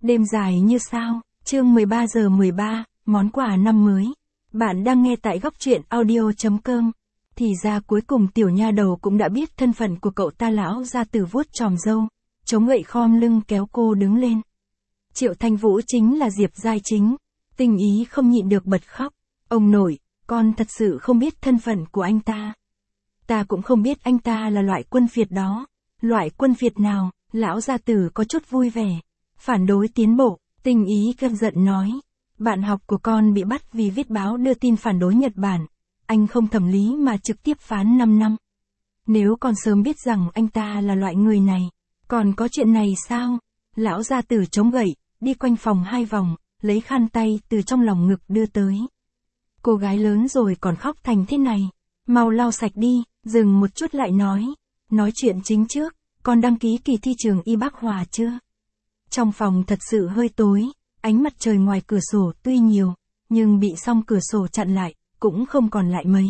Đêm dài như sao, chương 13 giờ 13, món quà năm mới. Bạn đang nghe tại góc truyện audio.com. Thì ra cuối cùng tiểu nha đầu cũng đã biết thân phận của cậu ta. Lão gia tử vuốt chòm râu, chống gậy khom lưng kéo cô đứng lên. Triệu Thanh Vũ chính là Diệp Giai Chính. Tình ý không nhịn được bật khóc. Ông nội, con thật sự không biết thân phận của anh ta. Ta cũng không biết anh ta là loại quân phiệt đó. Loại quân phiệt nào? Lão gia tử có chút vui vẻ. Phản đối tiến bộ, Tình ý cơn giận nói. Bạn học của con bị bắt vì viết báo đưa tin phản đối Nhật Bản. Anh không thẩm lý mà trực tiếp phán 5 năm. Nếu con sớm biết rằng anh ta là loại người này, còn có chuyện này sao? Lão gia tử chống gậy, đi quanh phòng 2 vòng, lấy khăn tay từ trong lòng ngực đưa tới. Cô gái lớn rồi còn khóc thành thế này. Mau lau sạch đi, dừng một chút lại nói. Nói chuyện chính trước, con đăng ký kỳ thi trường Y Bắc Hòa chưa? Trong phòng thật sự hơi tối, ánh mặt trời ngoài cửa sổ tuy nhiều, nhưng bị song cửa sổ chặn lại, cũng không còn lại mấy.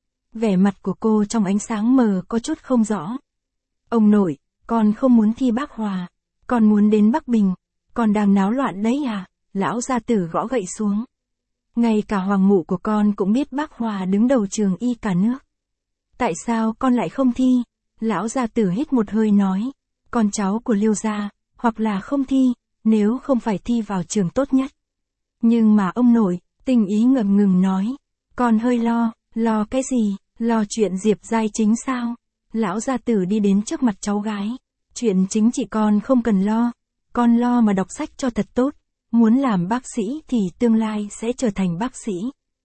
Vẻ mặt của cô trong ánh sáng mờ có chút không rõ. Ông nội, con không muốn thi Bắc Hòa, con muốn đến Bắc Bình, con đang náo loạn đấy à? Lão gia tử gõ gậy xuống. Ngay cả hoàng mụ của con cũng biết Bắc Hòa đứng đầu trường y cả nước. Tại sao con lại không thi? Lão gia tử hít một hơi nói. Con cháu của Liêu gia, hoặc là không thi, nếu không phải thi vào trường tốt nhất. Nhưng mà ông nội, Tình ý ngập ngừng nói. Con hơi lo cái gì? Lo chuyện Diệp Giai Chính sao? Lão gia tử đi đến trước mặt cháu gái. Chuyện chính trị con không cần lo. Con lo mà đọc sách cho thật tốt. Muốn làm bác sĩ thì tương lai sẽ trở thành bác sĩ.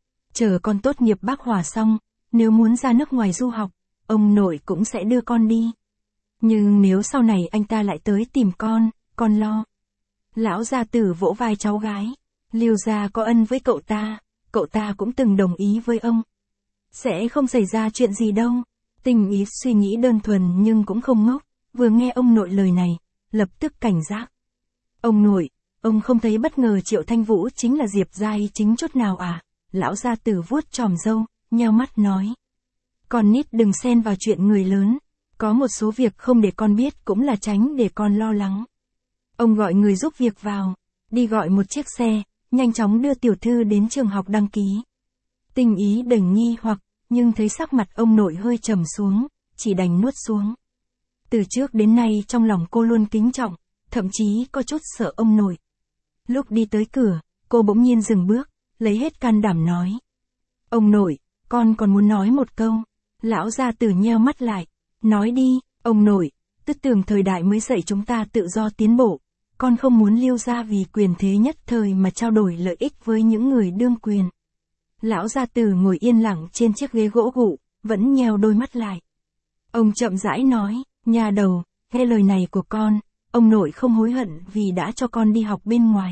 Chờ con tốt nghiệp Bắc Hòa xong, nếu muốn ra nước ngoài du học, ông nội cũng sẽ đưa con đi. Nhưng nếu sau này anh ta lại tới tìm con lo. Lão gia tử vỗ vai cháu gái. Liêu gia có ân với cậu ta cũng từng đồng ý với ông. Sẽ không xảy ra chuyện gì đâu. Tình ý suy nghĩ đơn thuần nhưng cũng không ngốc, vừa nghe ông nội lời này, lập tức cảnh giác. Ông nội, ông không thấy bất ngờ Triệu Thanh Vũ chính là Diệp Giai Chính chút nào à? Lão gia tử vuốt chòm râu, nheo mắt nói. Con nít đừng xen vào chuyện người lớn. Có một số việc không để con biết cũng là tránh để con lo lắng. Ông gọi người giúp việc vào, đi gọi một chiếc xe, nhanh chóng đưa tiểu thư đến trường học đăng ký. Tình ý đành nghi hoặc, nhưng thấy sắc mặt ông nội hơi trầm xuống, chỉ đành nuốt xuống. Từ trước đến nay trong lòng cô luôn kính trọng, thậm chí có chút sợ ông nội. Lúc đi tới cửa, cô bỗng nhiên dừng bước, lấy hết can đảm nói. Ông nội, con còn muốn nói một câu. Lão gia tử nheo mắt lại. Nói đi, ông nội, tư tưởng thời đại mới dạy chúng ta tự do tiến bộ. Con không muốn Liêu gia vì quyền thế nhất thời mà trao đổi lợi ích với những người đương quyền. Lão gia tử ngồi yên lặng trên chiếc ghế gỗ gụ, vẫn nheo đôi mắt lại. Ông chậm rãi nói, nha đầu, nghe lời này của con, ông nội không hối hận vì đã cho con đi học bên ngoài.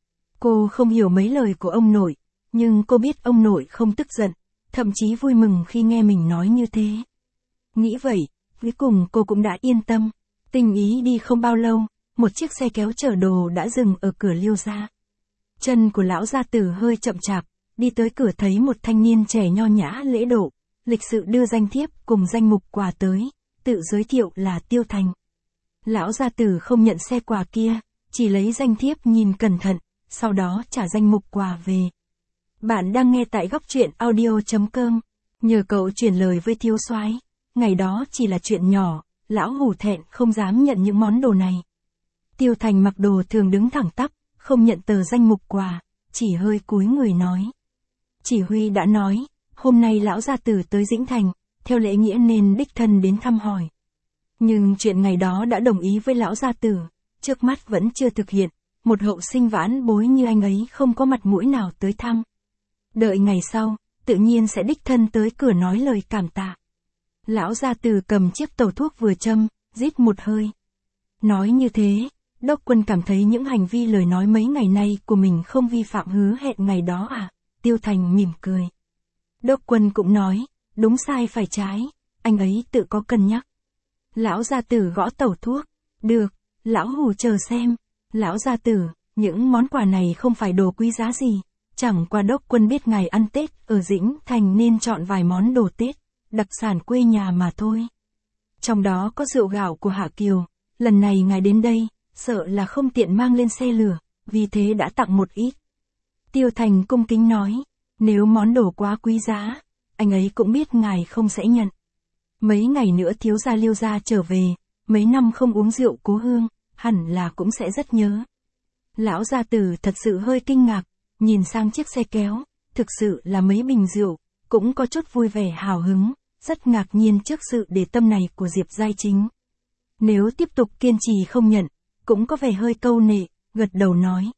Cô không hiểu mấy lời của ông nội, nhưng cô biết ông nội không tức giận, thậm chí vui mừng khi nghe mình nói như thế. Nghĩ vậy, cuối cùng cô cũng đã yên tâm. Tình ý đi không bao lâu, một chiếc xe kéo chở đồ đã dừng ở cửa Liêu gia. Chân của lão gia tử hơi chậm chạp, đi tới cửa thấy một thanh niên trẻ nho nhã lễ độ, lịch sự đưa danh thiếp cùng danh mục quà tới, tự giới thiệu là Tiêu Thành. Lão gia tử không nhận xe quà kia, chỉ lấy danh thiếp nhìn cẩn thận, sau đó trả danh mục quà về. Bạn đang nghe tại góc truyện audio.com. Nhờ cậu chuyển lời với thiếu soái, ngày đó chỉ là chuyện nhỏ, lão hủ thẹn không dám nhận những món đồ này. Tiêu Thành mặc đồ thường đứng thẳng tắp, không nhận tờ danh mục quà, chỉ hơi cúi người nói. Chỉ huy đã nói, hôm nay lão gia tử tới Dĩnh Thành, theo lễ nghĩa nên đích thân đến thăm hỏi. Nhưng chuyện ngày đó đã đồng ý với lão gia tử, trước mắt vẫn chưa thực hiện, một hậu sinh vãn bối như anh ấy không có mặt mũi nào tới thăm. Đợi ngày sau, tự nhiên sẽ đích thân tới cửa nói lời cảm tạ. Lão gia tử cầm chiếc tẩu thuốc vừa châm, rít một hơi. Nói như thế, Đốc Quân cảm thấy những hành vi lời nói mấy ngày nay của mình không vi phạm hứa hẹn ngày đó à? Tiêu Thành mỉm cười. Đốc Quân cũng nói, đúng sai phải trái, anh ấy tự có cân nhắc. Lão gia tử gõ tẩu thuốc. Được, lão hủ chờ xem. Lão gia tử, những món quà này không phải đồ quý giá gì. Chẳng qua Đốc Quân biết ngài ăn Tết ở Dĩnh Thành nên chọn vài món đồ Tết, đặc sản quê nhà mà thôi. Trong đó có rượu gạo của Hạ Kiều, lần này ngài đến đây, sợ là không tiện mang lên xe lửa, vì thế đã tặng một ít. Tiêu Thành cung kính nói, nếu món đồ quá quý giá, anh ấy cũng biết ngài không sẽ nhận. Mấy ngày nữa thiếu gia Liêu gia trở về, mấy năm không uống rượu cố hương, hẳn là cũng sẽ rất nhớ. Lão gia tử thật sự hơi kinh ngạc, nhìn sang chiếc xe kéo, thực sự là mấy bình rượu, cũng có chút vui vẻ hào hứng, rất ngạc nhiên trước sự để tâm này của Diệp Giai Chính. Nếu tiếp tục kiên trì không nhận, cũng có vẻ hơi câu nệ, gật đầu nói.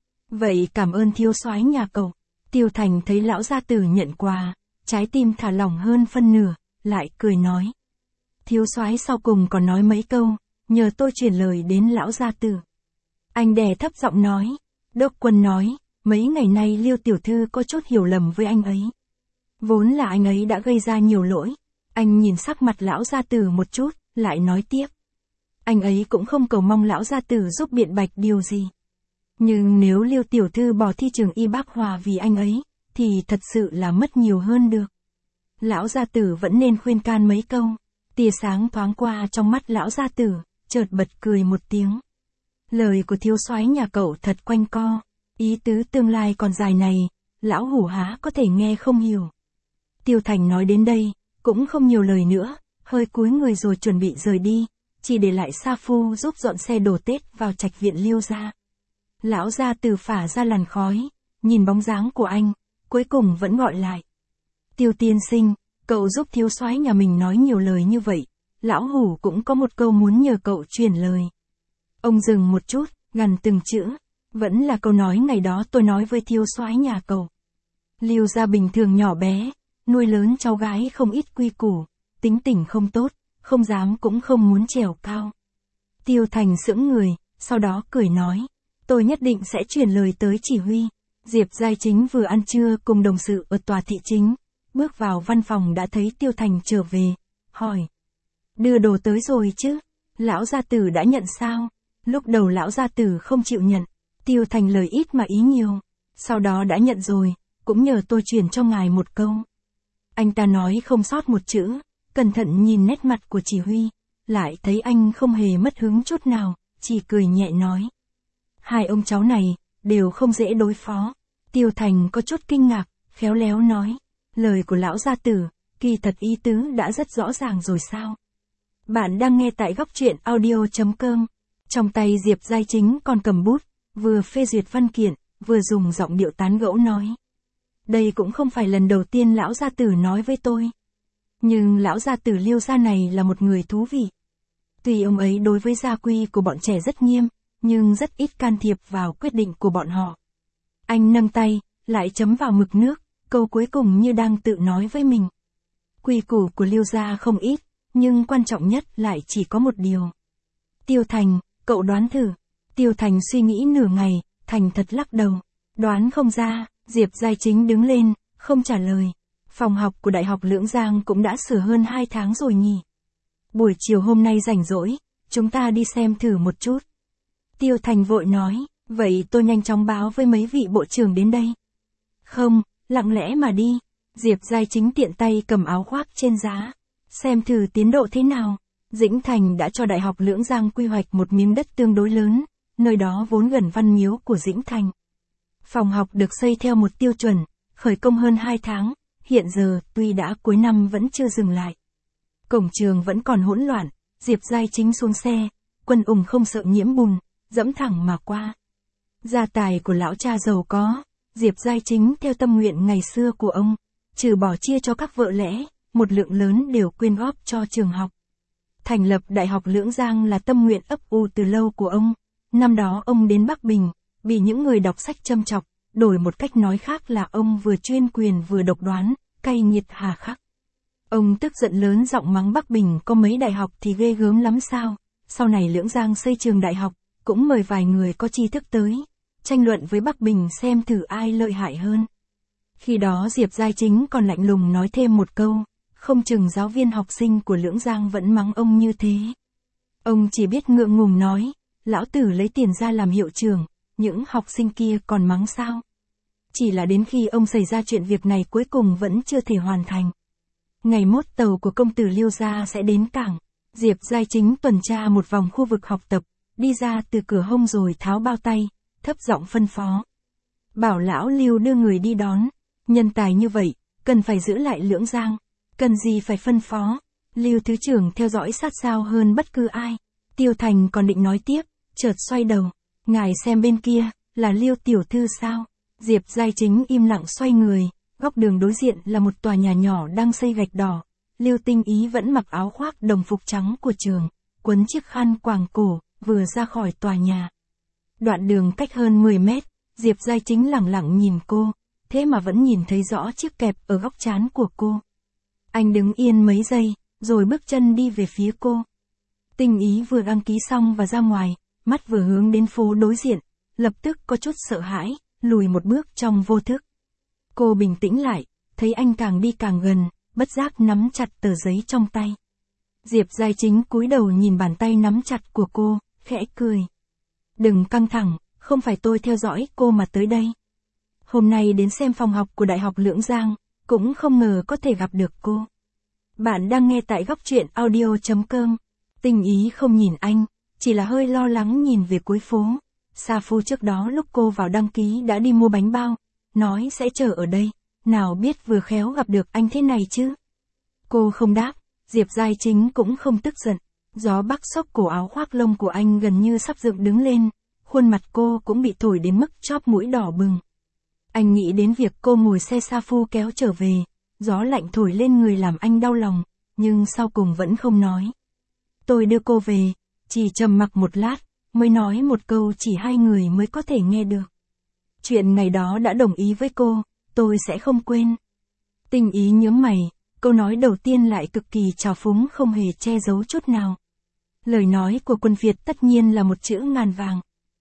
Vậy cảm ơn thiếu soái nhà cậu. Tiêu Thành thấy lão gia tử nhận quà, trái tim thả lỏng hơn phân nửa, lại cười nói. Thiếu soái sau cùng còn nói mấy câu, nhờ tôi truyền lời đến lão gia tử. Anh đè thấp giọng nói, Đốc Quân nói, mấy ngày nay Liêu tiểu thư có chút hiểu lầm với anh ấy. Vốn là anh ấy đã gây ra nhiều lỗi. Anh nhìn sắc mặt lão gia tử một chút, lại nói tiếp. Anh ấy cũng không cầu mong lão gia tử giúp biện bạch điều gì. Nhưng nếu Liêu tiểu thư bỏ thi trường y bác hòa vì anh ấy, thì thật sự là mất nhiều hơn được. Lão gia tử vẫn nên khuyên can mấy câu. Tia sáng thoáng qua trong mắt lão gia tử, chợt bật cười một tiếng. Lời của thiếu soái nhà cậu thật quanh co, ý tứ tương lai còn dài này, lão hủ há có thể nghe không hiểu. Tiêu Thành nói đến đây, cũng không nhiều lời nữa, hơi cúi người rồi chuẩn bị rời đi, chỉ để lại Sa Phu giúp dọn xe đồ Tết vào trạch viện Liêu gia. Lão gia tử phả ra làn khói, nhìn bóng dáng của anh, cuối cùng vẫn gọi lại. Tiêu tiên sinh, cậu giúp thiếu soái nhà mình nói nhiều lời như vậy, lão hủ cũng có một câu muốn nhờ cậu truyền lời. Ông dừng một chút, gằn từng chữ, vẫn là câu nói ngày đó tôi nói với thiếu soái nhà cậu. Liêu gia bình thường nhỏ bé, nuôi lớn cháu gái không ít quy củ, tính tình không tốt, không dám cũng không muốn trèo cao. Tiêu Thành sững người, sau đó cười nói, tôi nhất định sẽ truyền lời tới chỉ huy. Diệp Giai Chính vừa ăn trưa cùng đồng sự ở tòa thị chính, bước vào văn phòng đã thấy Tiêu Thành trở về, hỏi. Đưa đồ tới rồi chứ? Lão gia tử đã nhận sao? Lúc đầu lão gia tử không chịu nhận, Tiêu Thành lời ít mà ý nhiều, sau đó đã nhận rồi, cũng nhờ tôi truyền cho ngài một câu. Anh ta nói không sót một chữ, cẩn thận nhìn nét mặt của chỉ huy, lại thấy anh không hề mất hứng chút nào, chỉ cười nhẹ nói. Hai ông cháu này, đều không dễ đối phó. Tiêu Thành có chút kinh ngạc, khéo léo nói. Lời của lão gia tử, kỳ thật ý tứ đã rất rõ ràng rồi sao? Bạn đang nghe tại góc truyện audio.com. Trong tay Diệp Giai Chính còn cầm bút, vừa phê duyệt văn kiện, vừa dùng giọng điệu tán gẫu nói. Đây cũng không phải lần đầu tiên lão gia tử nói với tôi. Nhưng lão gia tử Liêu gia này là một người thú vị. Tuy ông ấy đối với gia quy của bọn trẻ rất nghiêm, nhưng rất ít can thiệp vào quyết định của bọn họ. Anh nâng tay, lại chấm vào mực nước, câu cuối cùng như đang tự nói với mình. Quy củ của Liêu gia không ít, nhưng quan trọng nhất lại chỉ có một điều. Tiêu Thành, cậu đoán thử. Tiêu Thành suy nghĩ nửa ngày, thành thật lắc đầu. Đoán không ra. Diệp Giai Chính đứng lên, không trả lời. Phòng học của Đại học Lưỡng Giang cũng đã sửa hơn 2 tháng rồi nhỉ. Buổi chiều hôm nay rảnh rỗi, chúng ta đi xem thử một chút. Tiêu Thành vội nói, vậy tôi nhanh chóng báo với mấy vị bộ trưởng đến đây. Không, lặng lẽ mà đi. Diệp Giai Chính tiện tay cầm áo khoác trên giá. Xem thử tiến độ thế nào. Dĩnh Thành đã cho Đại học Lưỡng Giang quy hoạch một miếng đất tương đối lớn, nơi đó vốn gần văn miếu của Dĩnh Thành. Phòng học được xây theo một tiêu chuẩn, khởi công hơn 2 tháng, hiện giờ tuy đã cuối năm vẫn chưa dừng lại. Cổng trường vẫn còn hỗn loạn, Diệp Giai Chính xuống xe, Quân Ùng không sợ nhiễm bùn, dẫm thẳng mà qua. Gia tài của lão cha giàu có, Diệp Giai Chính theo tâm nguyện ngày xưa của ông, trừ bỏ chia cho các vợ lẽ, một lượng lớn đều quyên góp cho trường học. Thành lập Đại học Lưỡng Giang là tâm nguyện ấp ủ từ lâu của ông. Năm đó ông đến Bắc Bình, bị những người đọc sách châm chọc, đổi một cách nói khác là ông vừa chuyên quyền vừa độc đoán, cay nghiệt hà khắc. Ông tức giận lớn giọng mắng Bắc Bình có mấy đại học thì ghê gớm lắm sao, sau này Lưỡng Giang xây trường đại học, cũng mời vài người có tri thức tới, tranh luận với Bắc Bình xem thử ai lợi hại hơn. Khi đó Diệp Giai Chính còn lạnh lùng nói thêm một câu, không chừng giáo viên học sinh của Lưỡng Giang vẫn mắng ông như thế. Ông chỉ biết ngượng ngùng nói, lão tử lấy tiền ra làm hiệu trưởng, những học sinh kia còn mắng sao? Chỉ là đến khi ông xảy ra chuyện việc này cuối cùng vẫn chưa thể hoàn thành. Ngày mốt tàu của công tử Liêu gia sẽ đến cảng, Diệp Giai Chính tuần tra một vòng khu vực học tập, đi ra từ cửa hông rồi tháo bao tay, thấp giọng phân phó. Bảo lão Lưu đưa người đi đón, nhân tài như vậy, cần phải giữ lại Lưỡng Giang, cần gì phải phân phó. Lưu thứ trưởng theo dõi sát sao hơn bất cứ ai. Tiêu Thành còn định nói tiếp, chợt xoay đầu, ngài xem bên kia, là Lưu tiểu thư sao? Diệp Giai Chính im lặng xoay người, góc đường đối diện là một tòa nhà nhỏ đang xây gạch đỏ. Lưu Tinh Ý vẫn mặc áo khoác đồng phục trắng của trường, quấn chiếc khăn quàng cổ, vừa ra khỏi tòa nhà. Đoạn đường cách hơn 10 mét, Diệp Giai Chính lẳng lặng nhìn cô, thế mà vẫn nhìn thấy rõ chiếc kẹp ở góc trán của cô. Anh đứng yên mấy giây, rồi bước chân đi về phía cô. Tinh Ý vừa đăng ký xong và ra ngoài, mắt vừa hướng đến phố đối diện, lập tức có chút sợ hãi, lùi một bước trong vô thức. Cô bình tĩnh lại, thấy anh càng đi càng gần, bất giác nắm chặt tờ giấy trong tay. Diệp Giai Chính cúi đầu nhìn bàn tay nắm chặt của cô, khẽ cười. Đừng căng thẳng, không phải tôi theo dõi cô mà tới đây. Hôm nay đến xem phòng học của Đại học Lưỡng Giang, cũng không ngờ có thể gặp được cô. Bạn đang nghe tại góc truyện audio.com. Tinh Ý không nhìn anh, chỉ là hơi lo lắng nhìn về cuối phố. Sa Phu trước đó lúc cô vào đăng ký đã đi mua bánh bao, nói sẽ chờ ở đây, nào biết vừa khéo gặp được anh thế này chứ. Cô không đáp, Diệp Giai Chính cũng không tức giận. Gió bắc xốc cổ áo khoác lông của anh gần như sắp dựng đứng lên, khuôn mặt cô cũng bị thổi đến mức chóp mũi đỏ bừng. Anh nghĩ đến việc cô ngồi xe Sa Phu kéo trở về, gió lạnh thổi lên người làm anh đau lòng, nhưng sau cùng vẫn không nói. Tôi đưa cô về, chỉ trầm mặc một lát, mới nói một câu chỉ hai người mới có thể nghe được. Chuyện ngày đó đã đồng ý với cô, tôi sẽ không quên. Tinh Ý nhướng mày, câu nói đầu tiên lại cực kỳ trào phúng không hề che giấu chút nào. Lời nói của Quân Việt tất nhiên là một chữ ngàn vàng.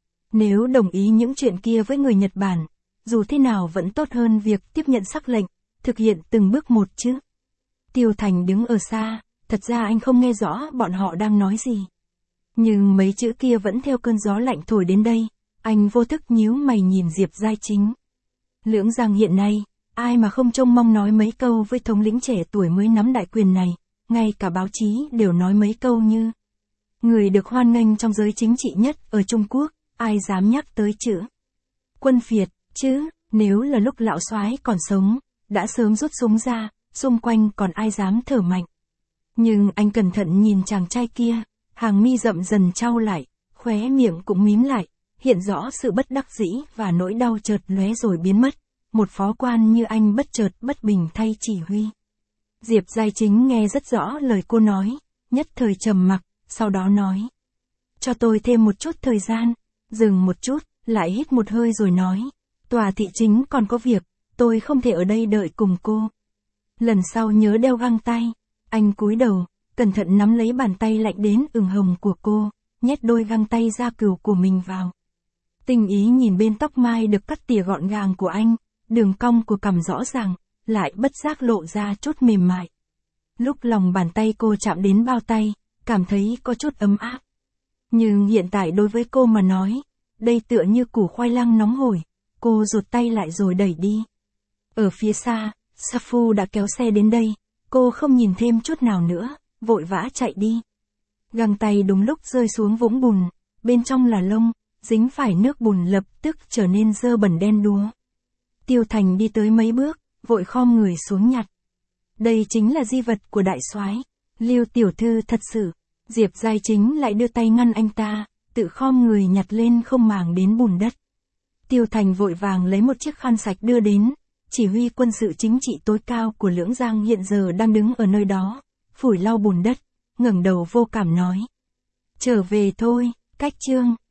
Nếu đồng ý những chuyện kia với người Nhật Bản, dù thế nào vẫn tốt hơn việc tiếp nhận sắc lệnh, thực hiện từng bước một chứ. Tiêu Thành đứng ở xa, thật ra anh không nghe rõ bọn họ đang nói gì. Nhưng mấy chữ kia vẫn theo cơn gió lạnh thổi đến đây, anh vô thức nhíu mày nhìn Diệp Giai Chính. Lưỡng Giang hiện nay, ai mà không trông mong nói mấy câu với thống lĩnh trẻ tuổi mới nắm đại quyền này, ngay cả báo chí đều nói mấy câu như: người được hoan nghênh trong giới chính trị nhất ở Trung Quốc, ai dám nhắc tới chữ Quân Việt, chứ, nếu là lúc lão soái còn sống, đã sớm rút súng ra, xung quanh còn ai dám thở mạnh. Nhưng anh cẩn thận nhìn chàng trai kia, hàng mi rậm dần trao lại, khóe miệng cũng mím lại, hiện rõ sự bất đắc dĩ và nỗi đau chợt lóe rồi biến mất. Một phó quan như anh bất chợt bất bình thay chỉ huy. Diệp Giai Chính nghe rất rõ lời cô nói, nhất thời trầm mặc, sau đó nói: cho tôi thêm một chút thời gian. Dừng một chút, lại hít một hơi rồi nói: tòa thị chính còn có việc, tôi không thể ở đây đợi cùng cô. Lần sau nhớ đeo găng tay. Anh cúi đầu, cẩn thận nắm lấy bàn tay lạnh đến ửng hồng của cô, nhét đôi găng tay da cừu của mình vào. Tinh Ý nhìn bên tóc mai được cắt tỉa gọn gàng của anh, đường cong của cằm rõ ràng, lại bất giác lộ ra chút mềm mại. Lúc lòng bàn tay cô chạm đến bao tay, cảm thấy có chút ấm áp. Nhưng hiện tại đối với cô mà nói, đây tựa như củ khoai lang nóng hổi, cô rụt tay lại rồi đẩy đi. Ở phía xa, Sa Phu đã kéo xe đến đây, cô không nhìn thêm chút nào nữa, vội vã chạy đi. Găng tay đúng lúc rơi xuống vũng bùn, bên trong là lông, dính phải nước bùn lập tức trở nên dơ bẩn đen đúa. Tiêu Thành đi tới mấy bước, vội khom người xuống nhặt. Đây chính là di vật của đại soái. Lưu tiểu thư thật sự. Diệp Giai Chính lại đưa tay ngăn anh ta, tự khom người nhặt lên không màng đến bùn đất. Tiêu Thành vội vàng lấy một chiếc khăn sạch đưa đến. Chỉ huy quân sự chính trị tối cao của Lưỡng Giang hiện giờ đang đứng ở nơi đó, phủi lau bùn đất, ngẩng đầu vô cảm nói: trở về thôi, cách chương.